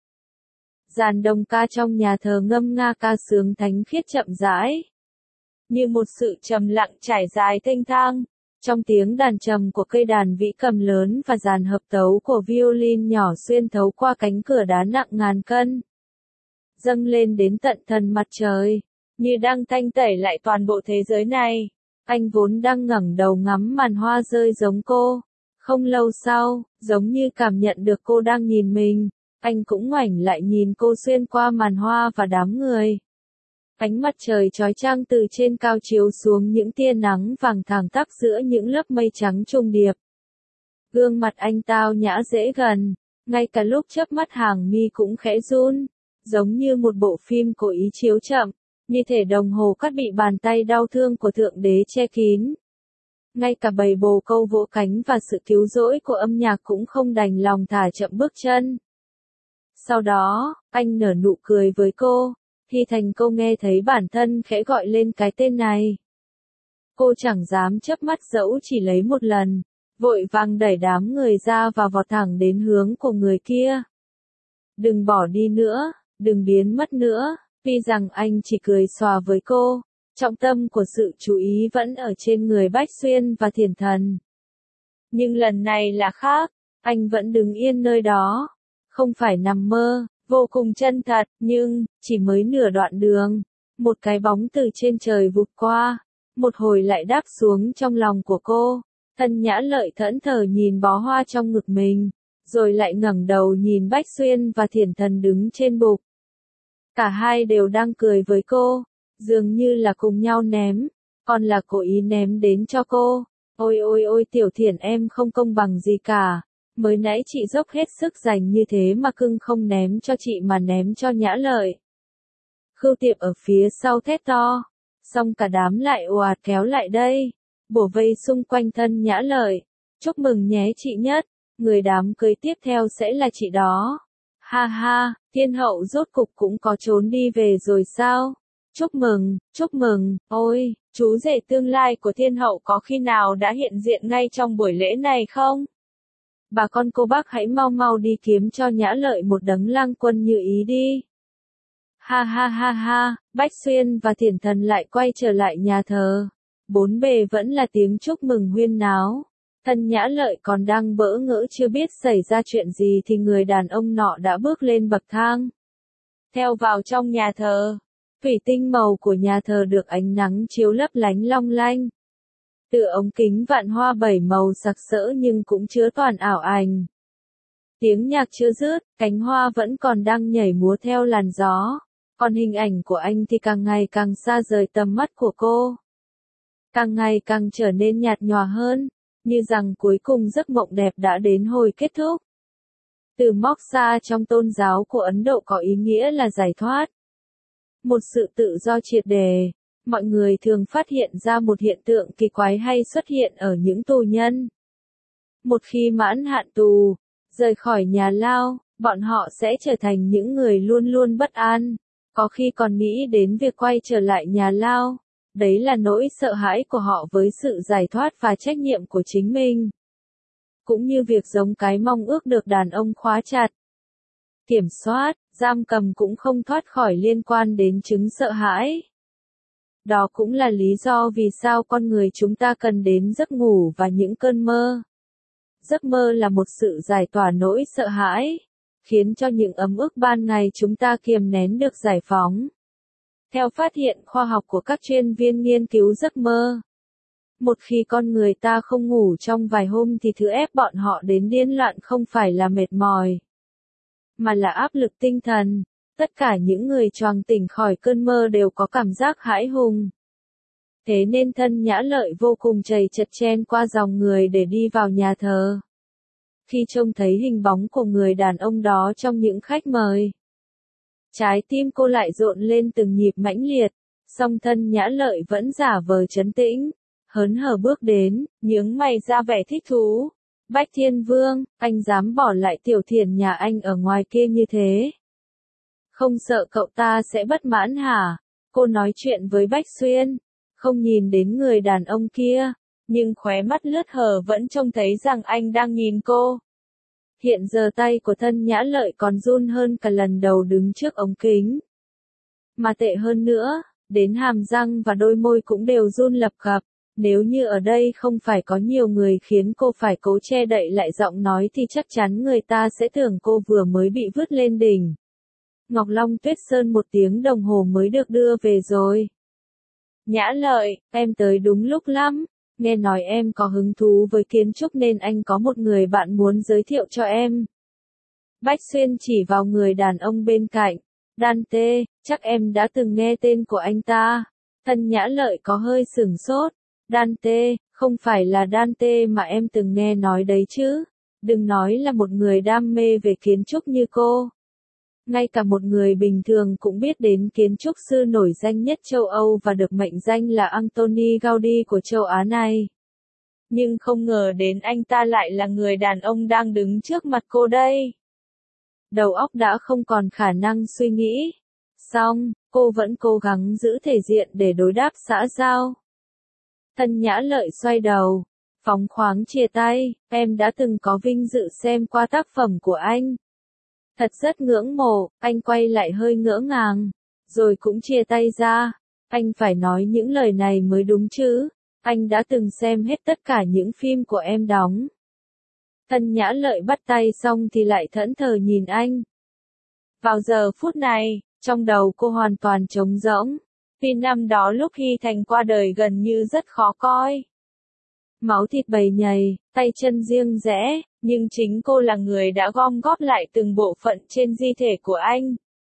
Dàn đồng ca trong nhà thờ ngâm nga ca sướng thánh khiết chậm rãi. Như một sự trầm lặng trải dài thênh thang, trong tiếng đàn trầm của cây đàn vĩ cầm lớn và dàn hợp tấu của violin nhỏ xuyên thấu qua cánh cửa đá nặng ngàn cân. Dâng lên đến tận thần mặt trời, như đang thanh tẩy lại toàn bộ thế giới này. Anh vốn đang ngẩng đầu ngắm màn hoa rơi giống cô. Không lâu sau, giống như cảm nhận được cô đang nhìn mình, anh cũng ngoảnh lại nhìn cô xuyên qua màn hoa và đám người. Ánh mặt trời chói chang từ trên cao chiếu xuống những tia nắng vàng thẳng tắp giữa những lớp mây trắng trùng điệp. Gương mặt anh tao nhã dễ gần, ngay cả lúc chớp mắt hàng mi cũng khẽ run, giống như một bộ phim cố ý chiếu chậm, như thể đồng hồ cắt bị bàn tay đau thương của Thượng Đế che kín. Ngay cả bầy bồ câu vỗ cánh và sự cứu rỗi của âm nhạc cũng không đành lòng thả chậm bước chân. Sau đó, anh nở nụ cười với cô. Hy Thành cô nghe thấy bản thân khẽ gọi lên cái tên này. Cô chẳng dám chớp mắt dẫu chỉ lấy một lần, vội vàng đẩy đám người ra và vọt thẳng đến hướng của người kia. Đừng bỏ đi nữa, đừng biến mất nữa. Tuy rằng anh chỉ cười xòa với cô, trọng tâm của sự chú ý vẫn ở trên người Bách Xuyên và Thiển Thần. Nhưng lần này là khác, anh vẫn đứng yên nơi đó. Không phải nằm mơ, vô cùng chân thật, nhưng, chỉ mới nửa đoạn đường. Một cái bóng từ trên trời vụt qua, một hồi lại đáp xuống trong lòng của cô. Tân Nhã Lợi thẫn thờ nhìn bó hoa trong ngực mình, rồi lại ngẩng đầu nhìn Bách Xuyên và Thiển Thần đứng trên bục. Cả hai đều đang cười với cô, dường như là cùng nhau ném, còn là cố ý ném đến cho cô. Ôi ôi ôi Tiểu Thiển em không công bằng gì cả, mới nãy chị dốc hết sức dành như thế mà cưng không ném cho chị mà ném cho Nhã Lợi. Khưu Tiệp ở phía sau thét to, xong cả đám lại ồ ạt kéo lại đây, bổ vây xung quanh thân Nhã Lợi. Chúc mừng nhé chị Nhất, người đám cưới tiếp theo sẽ là chị đó. Ha ha, Thiên hậu rốt cục cũng có trốn đi về rồi sao? Chúc mừng, chúc mừng, ôi, chú rể tương lai của Thiên hậu có khi nào đã hiện diện ngay trong buổi lễ này không? Bà con cô bác hãy mau mau đi kiếm cho Nhã Lợi một đấng lang quân như ý đi. Ha ha ha ha, Bách Xuyên và Thiển Thần lại quay trở lại nhà thờ. Bốn bề vẫn là tiếng chúc mừng huyên náo. Thân Nhã Lợi còn đang bỡ ngỡ chưa biết xảy ra chuyện gì thì người đàn ông nọ đã bước lên bậc thang. Theo vào trong nhà thờ, thủy tinh màu của nhà thờ được ánh nắng chiếu lấp lánh long lanh. Từ ống kính vạn hoa bảy màu sặc sỡ nhưng cũng chứa toàn ảo ảnh. Tiếng nhạc chưa dứt, cánh hoa vẫn còn đang nhảy múa theo làn gió. Còn hình ảnh của anh thì càng ngày càng xa rời tầm mắt của cô. Càng ngày càng trở nên nhạt nhòa hơn, như rằng cuối cùng giấc mộng đẹp đã đến hồi kết thúc. Từ moksha trong tôn giáo của Ấn Độ có ý nghĩa là giải thoát. Một sự tự do triệt đề. Mọi người thường phát hiện ra một hiện tượng kỳ quái hay xuất hiện ở những tù nhân. Một khi mãn hạn tù, rời khỏi nhà lao, bọn họ sẽ trở thành những người luôn luôn bất an. Có khi còn nghĩ đến việc quay trở lại nhà lao. Đấy là nỗi sợ hãi của họ với sự giải thoát và trách nhiệm của chính mình. Cũng như việc giống cái mong ước được đàn ông khóa chặt, kiểm soát, giam cầm cũng không thoát khỏi liên quan đến chứng sợ hãi. Đó cũng là lý do vì sao con người chúng ta cần đến giấc ngủ và những cơn mơ. Giấc mơ là một sự giải tỏa nỗi sợ hãi, khiến cho những ấm ức ban ngày chúng ta kiềm nén được giải phóng. Theo phát hiện khoa học của các chuyên viên nghiên cứu giấc mơ, một khi con người ta không ngủ trong vài hôm thì thứ ép bọn họ đến điên loạn không phải là mệt mỏi, mà là áp lực tinh thần. Tất cả những người choàng tỉnh khỏi cơn mơ đều có cảm giác hãi hùng. Thế nên thân Nhã Lợi vô cùng chầy chật chen qua dòng người để đi vào nhà thờ. Khi trông thấy hình bóng của người đàn ông đó trong những khách mời, trái tim cô lại rộn lên từng nhịp mãnh liệt, song thân Nhã Lợi vẫn giả vờ trấn tĩnh, hớn hở bước đến, nhướng mày ra vẻ thích thú. Bách Thiên Vương, anh dám bỏ lại Tiểu Thiển nhà anh ở ngoài kia như thế? Không sợ cậu ta sẽ bất mãn hả? Cô nói chuyện với Bách Xuyên, không nhìn đến người đàn ông kia, nhưng khóe mắt lướt hờ vẫn trông thấy rằng anh đang nhìn cô. Hiện giờ tay của thân Nhã Lợi còn run hơn cả lần đầu đứng trước ống kính. Mà tệ hơn nữa, đến hàm răng và đôi môi cũng đều run lập cập. Nếu như ở đây không phải có nhiều người khiến cô phải cố che đậy lại giọng nói thì chắc chắn người ta sẽ tưởng cô vừa mới bị vứt lên đỉnh Ngọc Long Tuyết Sơn một tiếng đồng hồ mới được đưa về rồi. Nhã Lợi, em tới đúng lúc lắm. Nghe nói em có hứng thú với kiến trúc nên anh có một người bạn muốn giới thiệu cho em. Bách Xuyên chỉ vào người đàn ông bên cạnh. Dante, chắc em đã từng nghe tên của anh ta. Thân Nhã Lợi có hơi sửng sốt. Dante, không phải là Dante mà em từng nghe nói đấy chứ. Đừng nói là một người đam mê về kiến trúc như cô. Ngay cả một người bình thường cũng biết đến kiến trúc sư nổi danh nhất châu Âu và được mệnh danh là Antoni Gaudi của châu Á này. Nhưng không ngờ đến anh ta lại là người đàn ông đang đứng trước mặt cô đây. Đầu óc đã không còn khả năng suy nghĩ. Xong, cô vẫn cố gắng giữ thể diện để đối đáp xã giao. Thân Nhã Lợi xoay đầu, phóng khoáng chia tay, em đã từng có vinh dự xem qua tác phẩm của anh. Thật rất ngưỡng mộ, anh quay lại hơi ngỡ ngàng, rồi cũng chia tay ra. Anh phải nói những lời này mới đúng chứ. Anh đã từng xem hết tất cả những phim của em đóng. Tân Nhã Lợi bắt tay xong thì lại thẫn thờ nhìn anh. Vào giờ phút này, trong đầu cô hoàn toàn trống rỗng. Vì năm đó lúc Hy Thành qua đời gần như rất khó coi. Máu thịt bầy nhầy, tay chân riêng rẽ, nhưng chính cô là người đã gom góp lại từng bộ phận trên di thể của anh.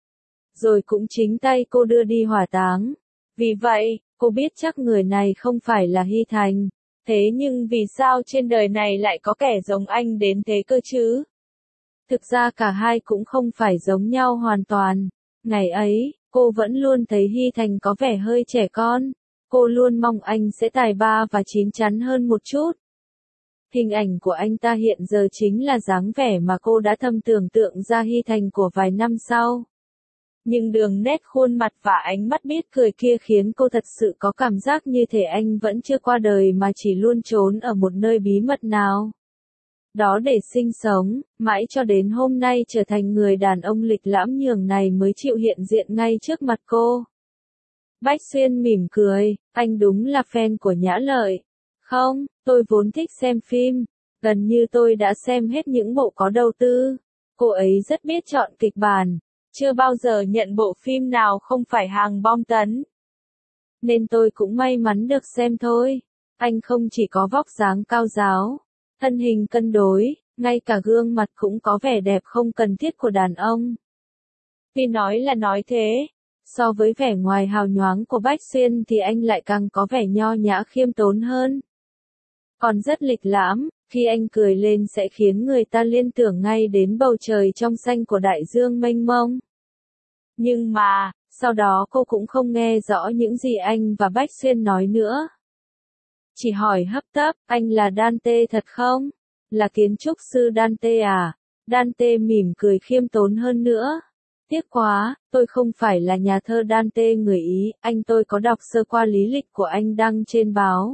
Rồi cũng chính tay cô đưa đi hỏa táng. Vì vậy, cô biết chắc người này không phải là Hy Thành. Thế nhưng vì sao trên đời này lại có kẻ giống anh đến thế cơ chứ? Thực ra cả hai cũng không phải giống nhau hoàn toàn. Ngày ấy, cô vẫn luôn thấy Hy Thành có vẻ hơi trẻ con. Cô luôn mong anh sẽ tài ba và chín chắn hơn một chút. Hình ảnh của anh ta hiện giờ chính là dáng vẻ mà cô đã thầm tưởng tượng ra Hy Thành của vài năm sau. Nhưng đường nét khuôn mặt và ánh mắt biết cười kia khiến cô thật sự có cảm giác như thể anh vẫn chưa qua đời mà chỉ luôn trốn ở một nơi bí mật nào đó để sinh sống, mãi cho đến hôm nay trở thành người đàn ông lịch lãm nhường này mới chịu hiện diện ngay trước mặt cô. Bách Xuyên mỉm cười, anh đúng là fan của Nhã Lợi. Không, tôi vốn thích xem phim, gần như tôi đã xem hết những bộ có đầu tư. Cô ấy rất biết chọn kịch bản, chưa bao giờ nhận bộ phim nào không phải hàng bom tấn. Nên tôi cũng may mắn được xem thôi. Anh không chỉ có vóc dáng cao ráo, thân hình cân đối, ngay cả gương mặt cũng có vẻ đẹp không cần thiết của đàn ông. Vì nói là nói thế, so với vẻ ngoài hào nhoáng của Bách Xuyên thì anh lại càng có vẻ nho nhã khiêm tốn hơn. Còn rất lịch lãm, khi anh cười lên sẽ khiến người ta liên tưởng ngay đến bầu trời trong xanh của đại dương mênh mông. Nhưng mà, sau đó cô cũng không nghe rõ những gì anh và Bách Xuyên nói nữa. Chỉ hỏi hấp tấp, anh là Dante thật không? Là kiến trúc sư Dante à? Dante mỉm cười khiêm tốn hơn nữa. Tiếc quá, tôi không phải là nhà thơ Dante người Ý, anh tôi có đọc sơ qua lý lịch của anh đăng trên báo.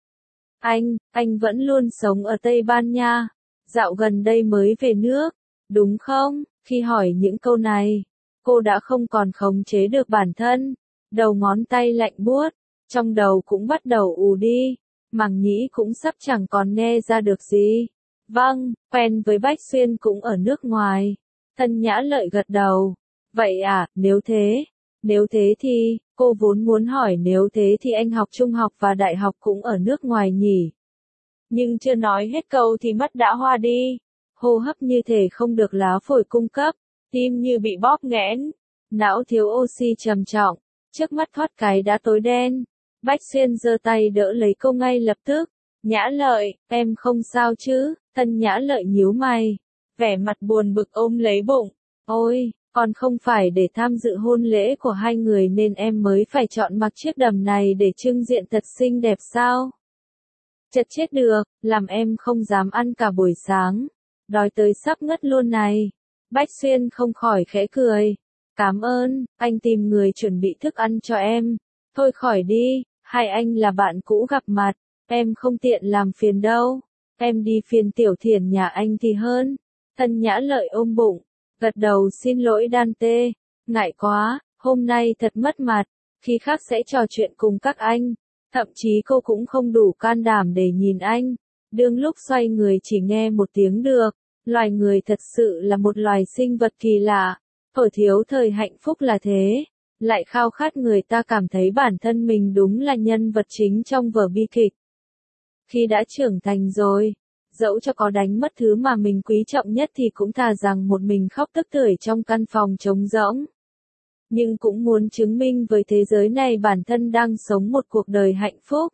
Anh, anh vẫn luôn sống ở Tây Ban Nha, dạo gần đây mới về nước, đúng không? Khi hỏi những câu này, cô đã không còn khống chế được bản thân, đầu ngón tay lạnh buốt, trong đầu cũng bắt đầu ù đi, màng nhĩ cũng sắp chẳng còn nghe ra được gì. Vâng, quen với Bách Xuyên cũng ở nước ngoài. Tân Nhã Lợi gật đầu. Vậy à, nếu thế, nếu thế thì, cô vốn muốn hỏi nếu thế thì anh học trung học và đại học cũng ở nước ngoài nhỉ? Nhưng chưa nói hết câu thì mắt đã hoa đi. Hô hấp như thể không được lá phổi cung cấp, tim như bị bóp nghẽn, não thiếu oxy trầm trọng, trước mắt thoát cái đã tối đen. Bách Xuyên giơ tay đỡ lấy cô ngay lập tức. Nhã Lợi, em không sao chứ? Tân Nhã Lợi nhíu mày, vẻ mặt buồn bực ôm lấy bụng. Ôi, còn không phải để tham dự hôn lễ của hai người nên em mới phải chọn mặc chiếc đầm này để trưng diện thật xinh đẹp sao? Chật chết được, làm em không dám ăn cả buổi sáng. Đói tới sắp ngất luôn này. Bách Xuyên không khỏi khẽ cười. Cảm ơn, anh tìm người chuẩn bị thức ăn cho em. Thôi khỏi đi, hai anh là bạn cũ gặp mặt. Em không tiện làm phiền đâu. Em đi phiền Tiểu Thiển nhà anh thì hơn. Tân Nhã Lợi ôm bụng, gật đầu xin lỗi Dante. Ngại quá, hôm nay thật mất mặt. Khi khác sẽ trò chuyện cùng các anh. Thậm chí cô cũng không đủ can đảm để nhìn anh. Đương lúc xoay người chỉ nghe một tiếng được. Loài người thật sự là một loài sinh vật kỳ lạ. Ở thiếu thời hạnh phúc là thế. Lại khao khát người ta cảm thấy bản thân mình đúng là nhân vật chính trong vở bi kịch. Khi đã trưởng thành rồi, dẫu cho có đánh mất thứ mà mình quý trọng nhất thì cũng thà rằng một mình khóc tức tưởi trong căn phòng trống rỗng. Nhưng cũng muốn chứng minh với thế giới này bản thân đang sống một cuộc đời hạnh phúc.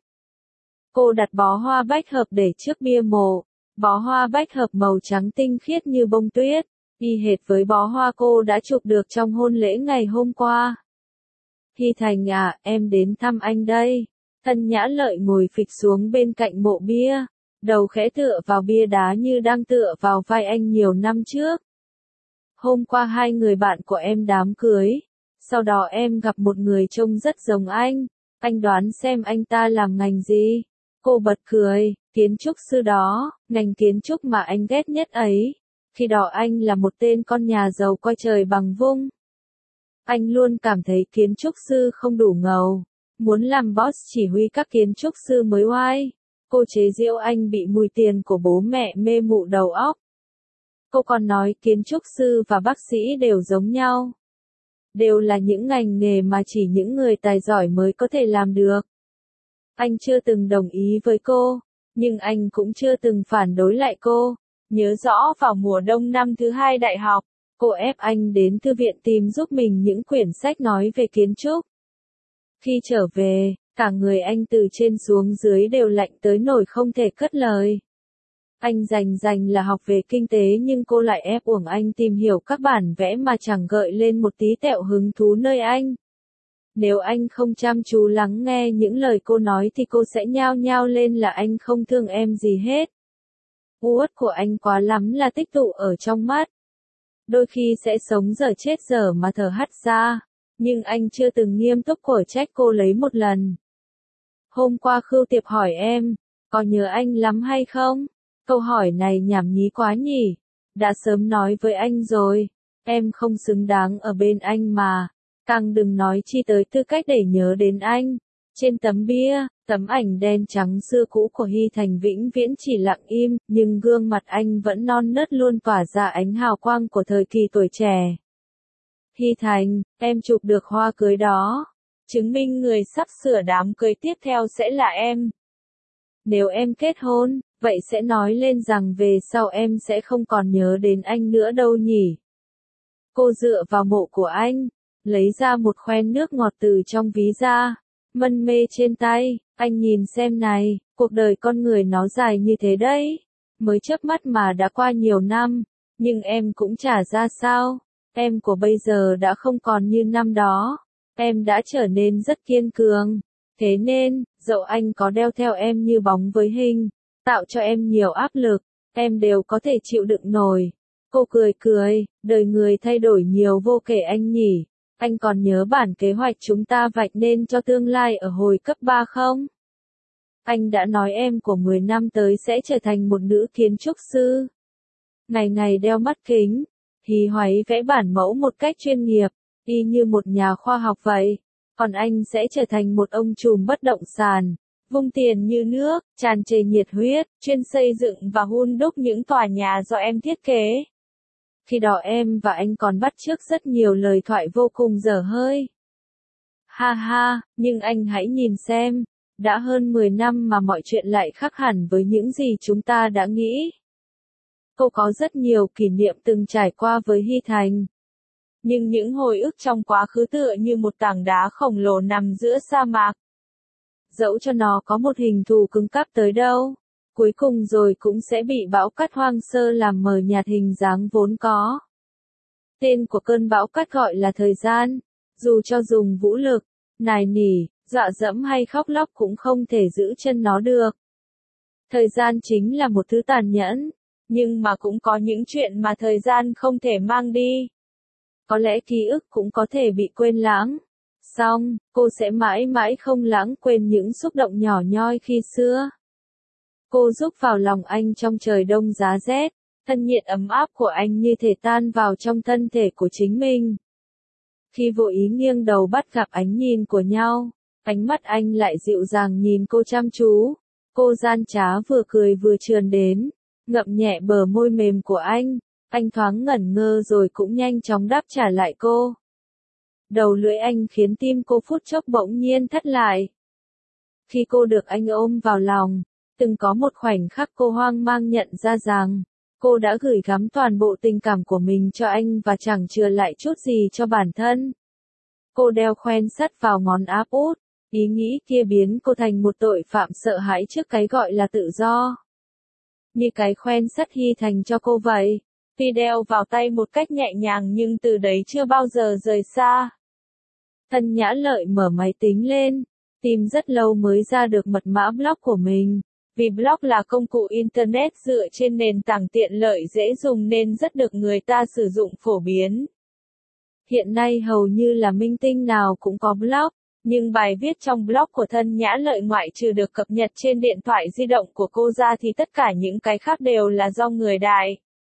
Cô đặt bó hoa bách hợp để trước bia mộ, bó hoa bách hợp màu trắng tinh khiết như bông tuyết, y hệt với bó hoa cô đã chụp được trong hôn lễ ngày hôm qua. Hy Thành à, em đến thăm anh đây. Tân Nhã Lợi ngồi phịch xuống bên cạnh mộ bia, đầu khẽ tựa vào bia đá như đang tựa vào vai anh nhiều năm trước. Hôm qua hai người bạn của em đám cưới, sau đó em gặp một người trông rất giống anh, anh đoán xem anh ta làm ngành gì? Cô bật cười, kiến trúc sư đó, ngành kiến trúc mà anh ghét nhất ấy. Khi đó anh là một tên con nhà giàu coi trời bằng vung. Anh luôn cảm thấy kiến trúc sư không đủ ngầu, muốn làm boss chỉ huy các kiến trúc sư mới oai. Cô chế giễu anh bị mùi tiền của bố mẹ mê mụ đầu óc. Cô còn nói kiến trúc sư và bác sĩ đều giống nhau. Đều là những ngành nghề mà chỉ những người tài giỏi mới có thể làm được. Anh chưa từng đồng ý với cô, nhưng anh cũng chưa từng phản đối lại cô. Nhớ rõ vào mùa đông năm thứ hai đại học, cô ép anh đến thư viện tìm giúp mình những quyển sách nói về kiến trúc. Khi trở về, cả người anh từ trên xuống dưới đều lạnh tới nỗi không thể cất lời. Anh rành rành là học về kinh tế nhưng cô lại ép uổng anh tìm hiểu các bản vẽ mà chẳng gợi lên một tí tẹo hứng thú nơi anh. Nếu anh không chăm chú lắng nghe những lời cô nói thì cô sẽ nhao nhao lên là anh không thương em gì hết. Uất của anh quá lắm là tích tụ ở trong mắt. Đôi khi sẽ sống dở chết dở mà thở hắt ra, nhưng anh chưa từng nghiêm túc cổ trách cô lấy một lần. Hôm qua Khưu Tiệp hỏi em, có nhớ anh lắm hay không? Câu hỏi này nhảm nhí quá nhỉ? Đã sớm nói với anh rồi, em không xứng đáng ở bên anh mà. Càng đừng nói chi tới tư cách để nhớ đến anh. Trên tấm bia, tấm ảnh đen trắng xưa cũ của Hy Thành vĩnh viễn chỉ lặng im, nhưng gương mặt anh vẫn non nớt luôn tỏa ra ánh hào quang của thời kỳ tuổi trẻ. Hy Thành, em chụp được hoa cưới đó. Chứng minh người sắp sửa đám cưới tiếp theo sẽ là em. Nếu em kết hôn, vậy sẽ nói lên rằng về sau em sẽ không còn nhớ đến anh nữa đâu nhỉ. Cô dựa vào mộ của anh, lấy ra một khoen nước ngọt từ trong ví ra, mân mê trên tay, anh nhìn xem này, cuộc đời con người nó dài như thế đấy. Mới chớp mắt mà đã qua nhiều năm, nhưng em cũng chả ra sao, em của bây giờ đã không còn như năm đó, em đã trở nên rất kiên cường. Thế nên, dẫu anh có đeo theo em như bóng với hình, tạo cho em nhiều áp lực, em đều có thể chịu đựng nổi. Cô cười cười, đời người thay đổi nhiều vô kể anh nhỉ. Anh còn nhớ bản kế hoạch chúng ta vạch nên cho tương lai ở hồi cấp ba không? Anh đã nói em của mười năm tới sẽ trở thành một nữ kiến trúc sư. Ngày ngày đeo mắt kính, hí hoáy vẽ bản mẫu một cách chuyên nghiệp, y như một nhà khoa học vậy. Còn anh sẽ trở thành một ông trùm bất động sản, vung tiền như nước, tràn trề nhiệt huyết, chuyên xây dựng và hun đúc những tòa nhà do em thiết kế. Khi đó em và anh còn bắt chước rất nhiều lời thoại vô cùng dở hơi. Ha ha, nhưng anh hãy nhìn xem, đã hơn mười năm mà mọi chuyện lại khác hẳn với những gì chúng ta đã nghĩ. Cô có rất nhiều kỷ niệm từng trải qua với Hy Thành. Nhưng những hồi ức trong quá khứ tựa như một tảng đá khổng lồ nằm giữa sa mạc. Dẫu cho nó có một hình thù cứng cáp tới đâu, cuối cùng rồi cũng sẽ bị bão cát hoang sơ làm mờ nhạt hình dáng vốn có. Tên của cơn bão cát gọi là thời gian, dù cho dùng vũ lực, nài nỉ, dọa dẫm hay khóc lóc cũng không thể giữ chân nó được. Thời gian chính là một thứ tàn nhẫn, nhưng mà cũng có những chuyện mà thời gian không thể mang đi. Có lẽ ký ức cũng có thể bị quên lãng. Song, cô sẽ mãi mãi không lãng quên những xúc động nhỏ nhoi khi xưa. Cô rúc vào lòng anh trong trời đông giá rét, thân nhiệt ấm áp của anh như thể tan vào trong thân thể của chính mình. Khi vô ý nghiêng đầu bắt gặp ánh nhìn của nhau, ánh mắt anh lại dịu dàng nhìn cô chăm chú. Cô gian trá vừa cười vừa trườn đến, ngậm nhẹ bờ môi mềm của anh. Anh thoáng ngẩn ngơ rồi cũng nhanh chóng đáp trả lại cô. Đầu lưỡi anh khiến tim cô phút chốc bỗng nhiên thắt lại. Khi cô được anh ôm vào lòng, từng có một khoảnh khắc cô hoang mang nhận ra rằng, cô đã gửi gắm toàn bộ tình cảm của mình cho anh và chẳng chừa lại chút gì cho bản thân. Cô đeo khoen sắt vào ngón áp út, ý nghĩ kia biến cô thành một tội phạm sợ hãi trước cái gọi là tự do. Như cái khoen sắt Hy Thành cho cô vậy. Tuy đeo vào tay một cách nhẹ nhàng nhưng từ đấy chưa bao giờ rời xa. Tân Nhã Lợi mở máy tính lên, tìm rất lâu mới ra được mật mã blog của mình. Vì blog là công cụ Internet dựa trên nền tảng tiện lợi dễ dùng nên rất được người ta sử dụng phổ biến. Hiện nay hầu như là minh tinh nào cũng có blog, nhưng bài viết trong blog của Tân Nhã Lợi ngoại trừ được cập nhật trên điện thoại di động của cô ra thì tất cả những cái khác đều là do người đại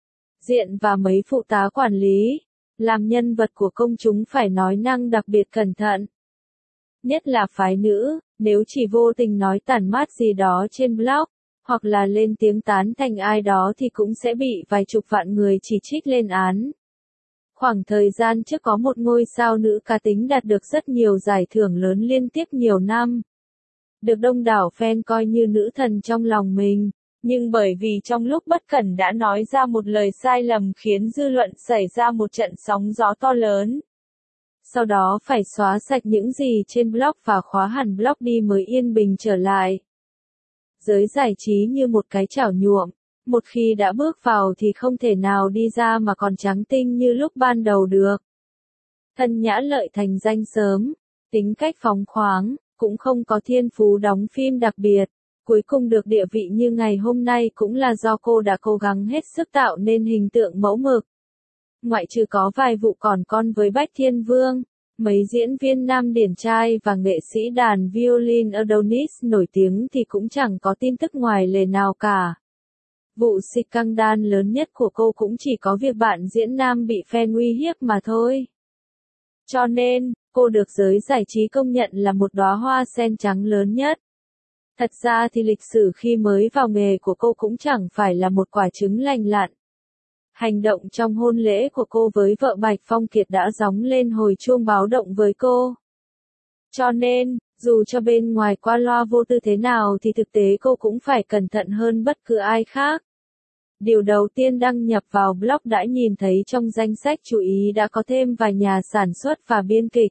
diện và mấy phụ tá quản lý. Làm nhân vật của công chúng phải nói năng đặc biệt cẩn thận. Nhất là phái nữ, nếu chỉ vô tình nói tản mát gì đó trên blog, hoặc là lên tiếng tán thành ai đó thì cũng sẽ bị vài chục vạn người chỉ trích lên án. Khoảng thời gian trước có một ngôi sao nữ cá tính đạt được rất nhiều giải thưởng lớn liên tiếp nhiều năm. Được đông đảo fan coi như nữ thần trong lòng mình, nhưng bởi vì trong lúc bất cẩn đã nói ra một lời sai lầm khiến dư luận xảy ra một trận sóng gió to lớn. Sau đó phải xóa sạch những gì trên blog và khóa hẳn blog đi mới yên bình trở lại. Giới giải trí như một cái chảo nhuộm, một khi đã bước vào thì không thể nào đi ra mà còn trắng tinh như lúc ban đầu được. Thân Nhã Lợi thành danh sớm, tính cách phóng khoáng, cũng không có thiên phú đóng phim đặc biệt, cuối cùng được địa vị như ngày hôm nay cũng là do cô đã cố gắng hết sức tạo nên hình tượng mẫu mực. Ngoại trừ có vài vụ còn con với Bách Thiên Vương, mấy diễn viên nam điển trai và nghệ sĩ đàn violin Adonis nổi tiếng thì cũng chẳng có tin tức ngoài lề nào cả. Vụ scandal lớn nhất của cô cũng chỉ có việc bạn diễn nam bị fan uy hiếp mà thôi. Cho nên, cô được giới giải trí công nhận là một đóa hoa sen trắng lớn nhất. Thật ra thì lịch sử khi mới vào nghề của cô cũng chẳng phải là một quả trứng lành lặn. Hành động trong hôn lễ của cô với vợ Bạch Phong Kiệt đã gióng lên hồi chuông báo động với cô. Cho nên, dù cho bên ngoài qua loa vô tư thế nào thì thực tế cô cũng phải cẩn thận hơn bất cứ ai khác. Điều đầu tiên đăng nhập vào blog đã nhìn thấy trong danh sách chú ý đã có thêm vài nhà sản xuất và biên kịch.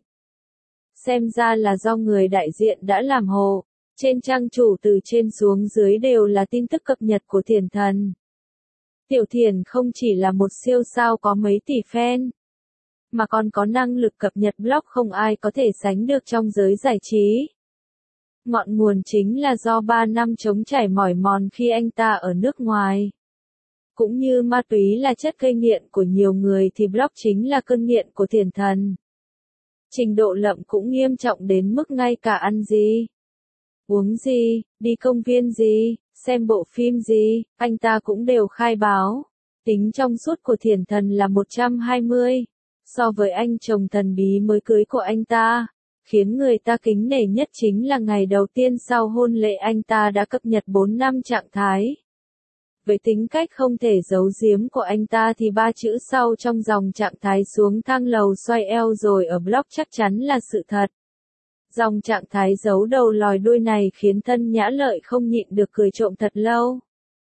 Xem ra là do người đại diện đã làm hộ. Trên trang chủ từ trên xuống dưới đều là tin tức cập nhật của Thiển Thần. Tiểu Thiển không chỉ là một siêu sao có mấy tỷ fan, mà còn có năng lực cập nhật blog không ai có thể sánh được trong giới giải trí. Ngọn nguồn chính là do ba năm chống trải mỏi mòn khi anh ta ở nước ngoài. Cũng như ma túy là chất gây nghiện của nhiều người thì blog chính là cơn nghiện của Thiển Thần. Trình độ lậm cũng nghiêm trọng đến mức ngay cả ăn gì, uống gì, đi công viên gì, xem bộ phim gì, anh ta cũng đều khai báo. Tính trong suốt của Thiển Thần là một trăm hai mươi, so với anh chồng thần bí mới cưới của anh ta. Khiến người ta kính nể nhất chính là ngày đầu tiên sau hôn lễ anh ta đã cập nhật bốn năm trạng thái. Với tính cách không thể giấu giếm của anh ta thì ba chữ sau trong dòng trạng thái xuống thang lầu xoay eo rồi ở blog chắc chắn là sự thật. Dòng trạng thái giấu đầu lòi đuôi này khiến Thân Nhã Lợi không nhịn được cười trộm thật lâu.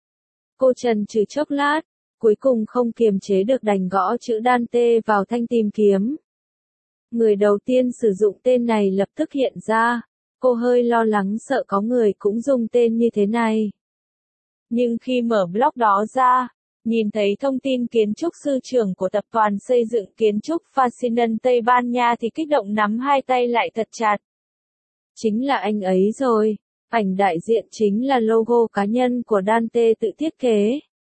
Cô trần trừ chốc lát, cuối cùng không kiềm chế được đành gõ chữ Dante vào thanh tìm kiếm. Người đầu tiên sử dụng tên này lập tức hiện ra, cô hơi lo lắng sợ có người cũng dùng tên như thế này. Nhưng khi mở blog đó ra, nhìn thấy thông tin kiến trúc sư trưởng của tập đoàn xây dựng kiến trúc Fascinen Tây Ban Nha thì kích động nắm hai tay lại thật chặt. Chính là anh ấy rồi, ảnh đại diện chính là logo cá nhân của Dante tự thiết kế.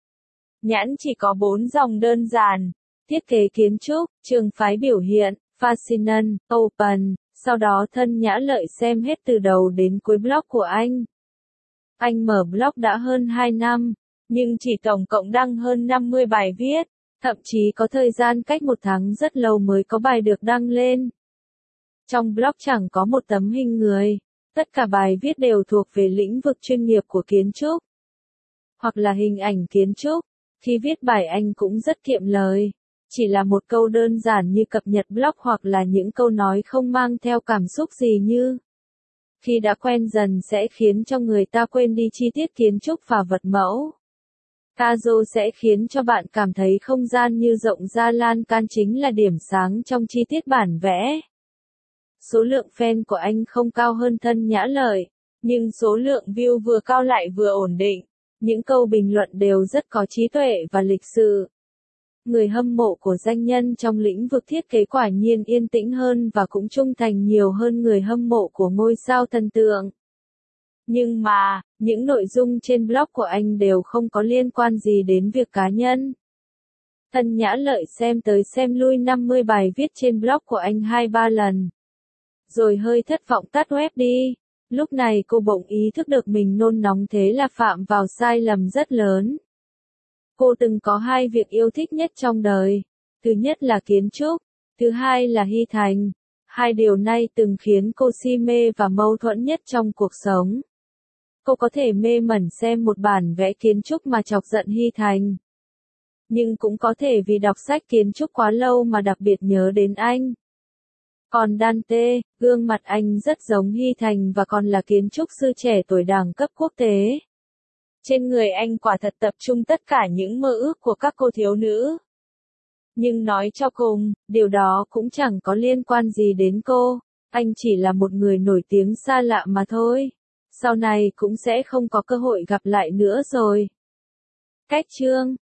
Nhãn chỉ có bốn dòng đơn giản, thiết kế kiến trúc, trường phái biểu hiện, Fascinen, Open, sau đó Thân Nhã Lợi xem hết từ đầu đến cuối blog của anh. Anh mở blog đã hơn hai năm, nhưng chỉ tổng cộng đăng hơn năm mươi bài viết, thậm chí có thời gian cách một tháng rất lâu mới có bài được đăng lên. Trong blog chẳng có một tấm hình người, tất cả bài viết đều thuộc về lĩnh vực chuyên nghiệp của kiến trúc, hoặc là hình ảnh kiến trúc. Khi viết bài anh cũng rất kiệm lời, chỉ là một câu đơn giản như cập nhật blog hoặc là những câu nói không mang theo cảm xúc gì như. Khi đã quen dần sẽ khiến cho người ta quên đi chi tiết kiến trúc và vật mẫu. Cazo sẽ khiến cho bạn cảm thấy không gian như rộng ra lan can chính là điểm sáng trong chi tiết bản vẽ. Số lượng fan của anh không cao hơn Thân Nhã Lợi, nhưng số lượng view vừa cao lại vừa ổn định. Những câu bình luận đều rất có trí tuệ và lịch sự. Người hâm mộ của danh nhân trong lĩnh vực thiết kế quả nhiên yên tĩnh hơn và cũng trung thành nhiều hơn người hâm mộ của ngôi sao thần tượng. Nhưng mà, những nội dung trên blog của anh đều không có liên quan gì đến việc cá nhân. Thân Nhã Lợi xem tới xem lui năm mươi bài viết trên blog của anh hai ba lần. Rồi hơi thất vọng tắt web đi. Lúc này cô bỗng ý thức được mình nôn nóng thế là phạm vào sai lầm rất lớn. Cô từng có hai việc yêu thích nhất trong đời. Thứ nhất là kiến trúc, thứ hai là Hy Thành. Hai điều này từng khiến cô si mê và mâu thuẫn nhất trong cuộc sống. Cô có thể mê mẩn xem một bản vẽ kiến trúc mà chọc giận Hy Thành. Nhưng cũng có thể vì đọc sách kiến trúc quá lâu mà đặc biệt nhớ đến anh. Còn Dante, gương mặt anh rất giống Hy Thành và còn là kiến trúc sư trẻ tuổi đẳng cấp quốc tế. Trên người anh quả thật tập trung tất cả những mơ ước của các cô thiếu nữ. Nhưng nói cho cùng, điều đó cũng chẳng có liên quan gì đến cô. Anh chỉ là một người nổi tiếng xa lạ mà thôi. Sau này cũng sẽ không có cơ hội gặp lại nữa rồi. Cách chương